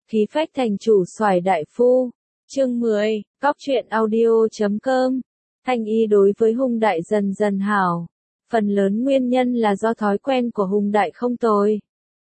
Khí phách thành chủ xoài đại phu. Chương 10, Cóc truyện audio.com. Thanh y đối với Hùng Đại dần dần hảo. Phần lớn nguyên nhân là do thói quen của Hùng Đại không tồi.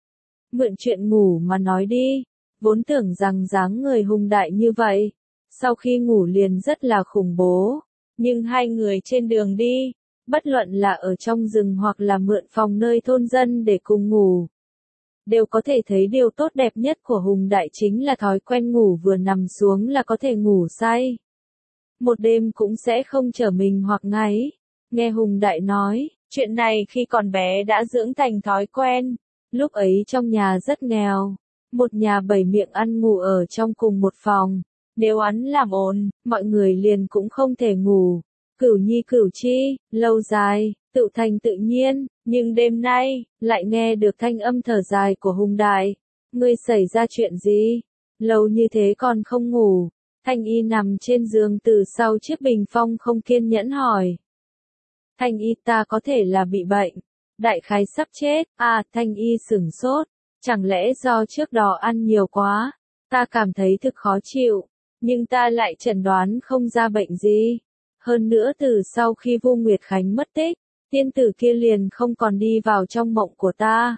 Mượn chuyện ngủ mà nói đi. Vốn tưởng rằng dáng người Hùng Đại như vậy, sau khi ngủ liền rất là khủng bố. Nhưng hai người trên đường đi, bất luận là ở trong rừng hoặc là mượn phòng nơi thôn dân để cùng ngủ, đều có thể thấy điều tốt đẹp nhất của Hùng Đại chính là thói quen ngủ vừa nằm xuống là có thể ngủ say. Một đêm cũng sẽ không trở mình hoặc ngáy. Nghe Hùng Đại nói, chuyện này khi còn bé đã dưỡng thành thói quen. Lúc ấy trong nhà rất nghèo, một nhà 7 miệng ăn ngủ ở trong cùng một phòng. Nếu hắn làm ồn, mọi người liền cũng không thể ngủ. Cửu nhi cửu chi, lâu dài, tự thành tự nhiên, nhưng đêm nay, lại nghe được thanh âm thở dài của Hùng Đại. Ngươi xảy ra chuyện gì? Lâu như thế còn không ngủ. Thanh y nằm trên giường từ sau chiếc bình phong không kiên nhẫn hỏi. Thanh y ta có thể là bị bệnh. Đại khái sắp chết. À, thanh y sửng sốt. Chẳng lẽ do trước đó ăn nhiều quá? Ta cảm thấy thực khó chịu. Nhưng ta lại chẩn đoán không ra bệnh gì. Hơn nữa từ sau khi Vu Nguyệt Khánh mất tích, tiên tử kia liền không còn đi vào trong mộng của ta.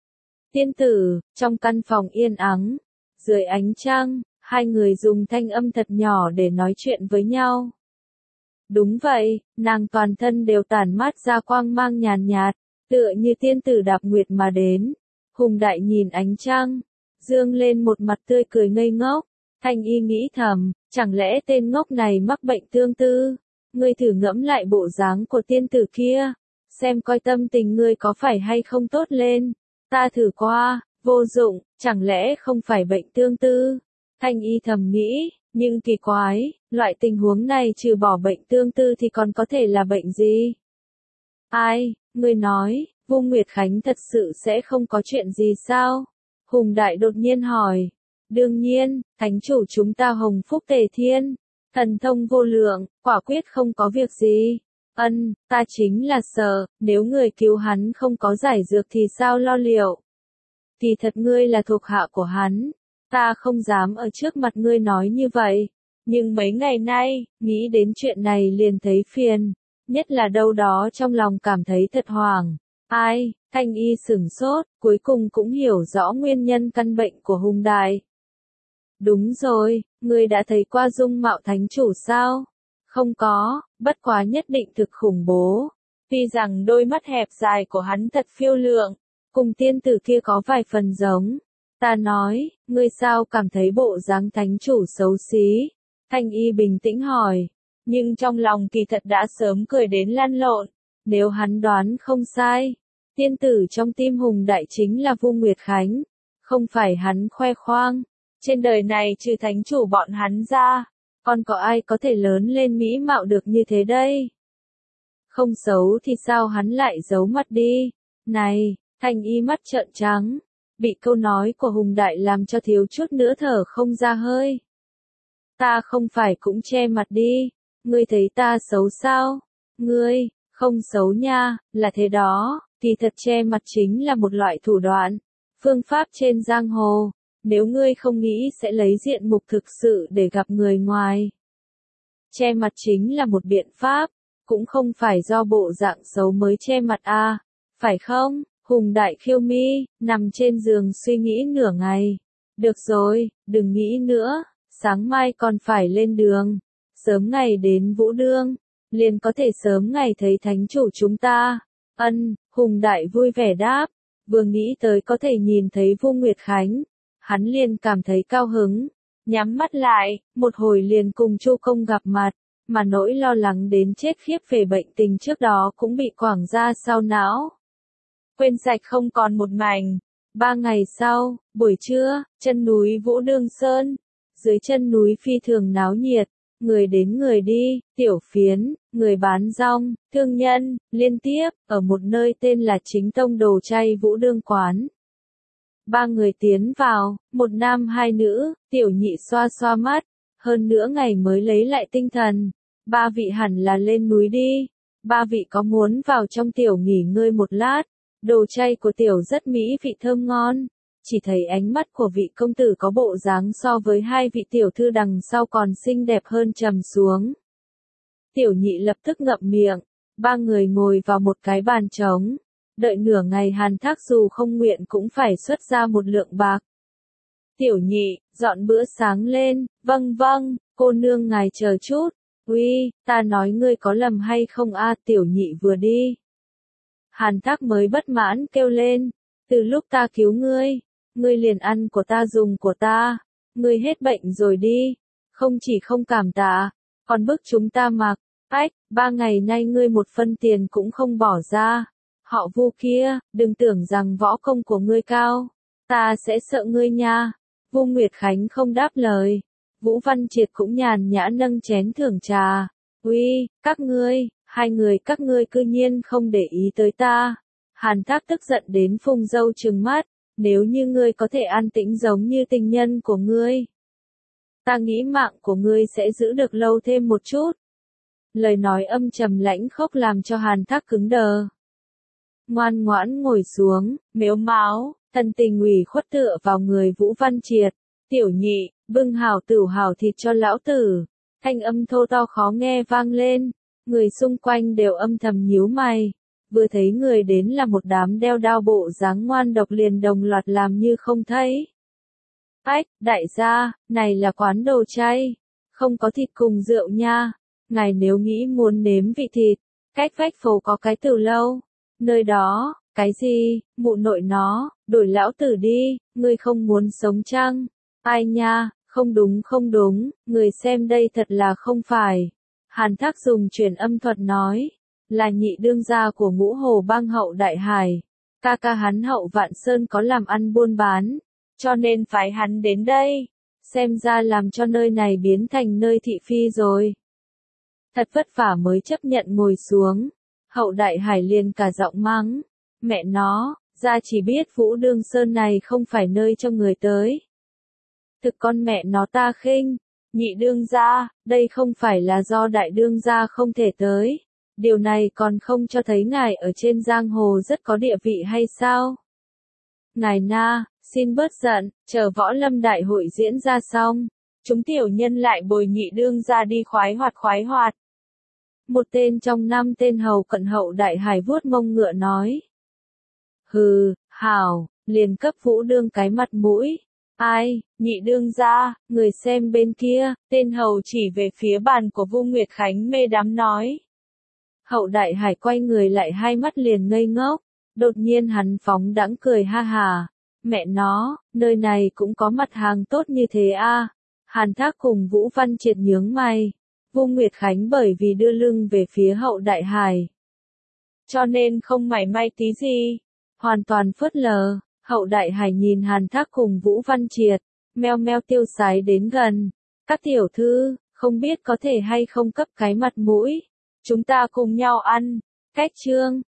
Tiên tử, trong căn phòng yên ắng, dưới ánh trăng, hai người dùng thanh âm thật nhỏ để nói chuyện với nhau. Đúng vậy, nàng toàn thân đều tản mát ra quang mang nhàn nhạt, tựa như tiên tử đạp nguyệt mà đến. Hùng Đại nhìn ánh trăng, dương lên một mặt tươi cười ngây ngốc. Thanh y nghĩ thầm, chẳng lẽ tên ngốc này mắc bệnh tương tư? Ngươi thử ngẫm lại bộ dáng của tiên tử kia, xem coi tâm tình ngươi có phải hay không tốt lên. Ta thử qua, vô dụng, chẳng lẽ không phải bệnh tương tư? Thanh y thầm nghĩ, nhưng kỳ quái, loại tình huống này trừ bỏ bệnh tương tư thì còn có thể là bệnh gì? Ai, ngươi nói, Vu Nguyệt Khánh thật sự sẽ không có chuyện gì sao? Hùng Đại đột nhiên hỏi. Đương nhiên, thánh chủ chúng ta hồng phúc tề thiên, thần thông vô lượng, quả quyết không có việc gì. Ta chính là sợ, nếu người cứu hắn không có giải dược thì sao lo liệu. Kỳ thật ngươi là thuộc hạ của hắn, ta không dám ở trước mặt ngươi nói như vậy. Nhưng mấy ngày nay, nghĩ đến chuyện này liền thấy phiền, nhất là đâu đó trong lòng cảm thấy thật hoảng. Ai, Thanh y sửng sốt, cuối cùng cũng hiểu rõ nguyên nhân căn bệnh của Hùng Đại. Đúng rồi, ngươi đã thấy qua dung mạo thánh chủ sao? Không có, bất quá nhất định thực khủng bố. Tuy rằng đôi mắt hẹp dài của hắn thật phiêu lượng, cùng tiên tử kia có vài phần giống. Ta nói, ngươi sao cảm thấy bộ dáng thánh chủ xấu xí? Thanh y bình tĩnh hỏi, nhưng trong lòng kỳ thật đã sớm cười đến lăn lộn. Nếu hắn đoán không sai, tiên tử trong tim Hùng Đại chính là Vu Nguyệt Khánh, không phải hắn khoe khoang. Trên đời này trừ thánh chủ bọn hắn ra, còn có ai có thể lớn lên mỹ mạo được như thế đây? Không xấu thì sao hắn lại giấu mặt đi? Này, Thanh y mắt trợn trắng, bị câu nói của Hùng Đại làm cho thiếu chút nữa thở không ra hơi. Ta không phải cũng che mặt đi, ngươi thấy ta xấu sao? Ngươi, không xấu nha, là thế đó, kỳ thật che mặt chính là một loại thủ đoạn, phương pháp trên giang hồ. Nếu ngươi không nghĩ sẽ lấy diện mục thực sự để gặp người ngoài. Che mặt chính là một biện pháp, cũng không phải do bộ dạng xấu mới che mặt à, phải không? Hùng Đại khiêu mi, nằm trên giường suy nghĩ nửa ngày. Được rồi, đừng nghĩ nữa, sáng mai còn phải lên đường. Sớm ngày đến Vũ Đương, liền có thể sớm ngày thấy thánh chủ chúng ta. Hùng Đại vui vẻ đáp, vừa nghĩ tới có thể nhìn thấy Vu Nguyệt Khánh. Hắn liền cảm thấy cao hứng, nhắm mắt lại, một hồi liền cùng Chu Công gặp mặt, mà nỗi lo lắng đến chết khiếp về bệnh tình trước đó cũng bị quảng ra sau não. Quên sạch không còn một mảnh. 3 ngày sau, buổi trưa, chân núi Vũ Đương Sơn, dưới chân núi phi thường náo nhiệt, người đến người đi, tiểu phiến, người bán rong, thương nhân, liên tiếp, ở một nơi tên là Chính Tông Đồ Chay Vũ Đương Quán. 3 người tiến vào, một nam hai nữ, tiểu nhị xoa xoa mắt, hơn nữa ngày mới lấy lại tinh thần. 3 vị hẳn là lên núi đi. 3 vị có muốn vào trong tiểu nghỉ ngơi một lát. Đồ chay của tiểu rất mỹ vị thơm ngon. chỉ thấy ánh mắt của vị công tử có bộ dáng so với hai vị tiểu thư đằng sau còn xinh đẹp hơn trầm xuống. Tiểu nhị lập tức ngậm miệng, ba người ngồi vào một cái bàn trống, đợi nửa ngày Hàn Thác dù không nguyện cũng phải xuất ra một lượng bạc. Tiểu nhị, dọn bữa sáng lên, vâng vâng, cô nương ngài chờ chút, uy, ta nói ngươi có lầm hay không a? Tiểu nhị vừa đi. Hàn Thác mới bất mãn kêu lên, từ lúc ta cứu ngươi, ngươi liền ăn của ta dùng của ta, ngươi hết bệnh rồi đi, không chỉ không cảm tạ, còn bức chúng ta mặc, ách, 3 ngày nay ngươi một phân tiền cũng không bỏ ra, họ Vu kia, đừng tưởng rằng võ công của ngươi cao, ta sẽ sợ ngươi nha. Vu Nguyệt Khánh không đáp lời, Vũ Văn Triệt cũng nhàn nhã nâng chén thưởng trà, uy, các ngươi, hai người các ngươi cư nhiên không để ý tới ta. Hàn Thác tức giận đến phùng râu trừng mắt, nếu như ngươi có thể an tĩnh giống như tình nhân của ngươi, ta nghĩ mạng của ngươi sẽ giữ được lâu thêm một chút. Lời nói âm trầm lãnh khốc làm cho Hàn Thác cứng đờ. Ngoan ngoãn ngồi xuống, mếu máo, thân tình ủy khuất tựa vào người Vũ Văn Triệt. Tiểu nhị, bưng hảo tửu hảo thịt cho lão tử. Thanh âm thô to khó nghe vang lên. Người xung quanh đều âm thầm nhíu mày. Vừa thấy người đến là một đám đeo đao bộ dáng ngoan độc liền đồng loạt làm như không thấy. Ách, đại gia, này là quán đồ chay. Không có thịt cùng rượu nha. Ngài nếu nghĩ muốn nếm vị thịt, cách vách phố có cái từ lâu. Nơi đó, cái gì, mụ nội nó, đổi lão tử đi, ngươi không muốn sống chăng? Ai nha, không đúng, người xem đây thật là không phải. Hàn Thác dùng truyền âm thuật nói, là nhị đương gia của Ngũ Hồ Bang Hậu Đại Hải. Ca ca hắn Hậu Vạn Sơn có làm ăn buôn bán, cho nên phái hắn đến đây. Xem ra làm cho nơi này biến thành nơi thị phi rồi. Thật vất vả mới chấp nhận ngồi xuống. Hậu Đại Hải liền cả giọng mắng, mẹ nó, ra chỉ biết Vũ Đương Sơn này không phải nơi cho người tới. Thực con mẹ nó ta khinh, nhị đương gia, đây không phải là do đại đương gia không thể tới. Điều này còn không cho thấy ngài ở trên giang hồ rất có địa vị hay sao? Ngài na, xin bớt giận, chờ võ lâm đại hội diễn ra xong, chúng tiểu nhân lại bồi nhị đương gia đi khoái hoạt. Một tên trong 5 tên hầu cận Hậu Đại Hải vuốt mông ngựa nói. Hừ, hảo, liền cấp Vũ đương cái mặt mũi. Ai, nhị đương gia, người xem bên kia, tên hầu chỉ về phía bàn của Vu Nguyệt Khánh mê đắm nói. Hậu Đại Hải quay người lại hai mắt liền ngây ngốc, đột nhiên hắn phóng đãng cười ha hà. Mẹ nó, nơi này cũng có mặt hàng tốt như thế a. Hàn Thác cùng Vũ Văn Triệt nhướng mày. Vu Nguyệt Khánh bởi vì đưa lưng về phía Hậu Đại Hải, cho nên không mảy may tí gì, hoàn toàn phớt lờ. Hậu Đại Hải nhìn Hàn Thác cùng Vũ Văn Triệt, meo meo tiêu sái đến gần. Các tiểu thư, không biết có thể hay không cấp cái mặt mũi, chúng ta cùng nhau ăn. Cách chương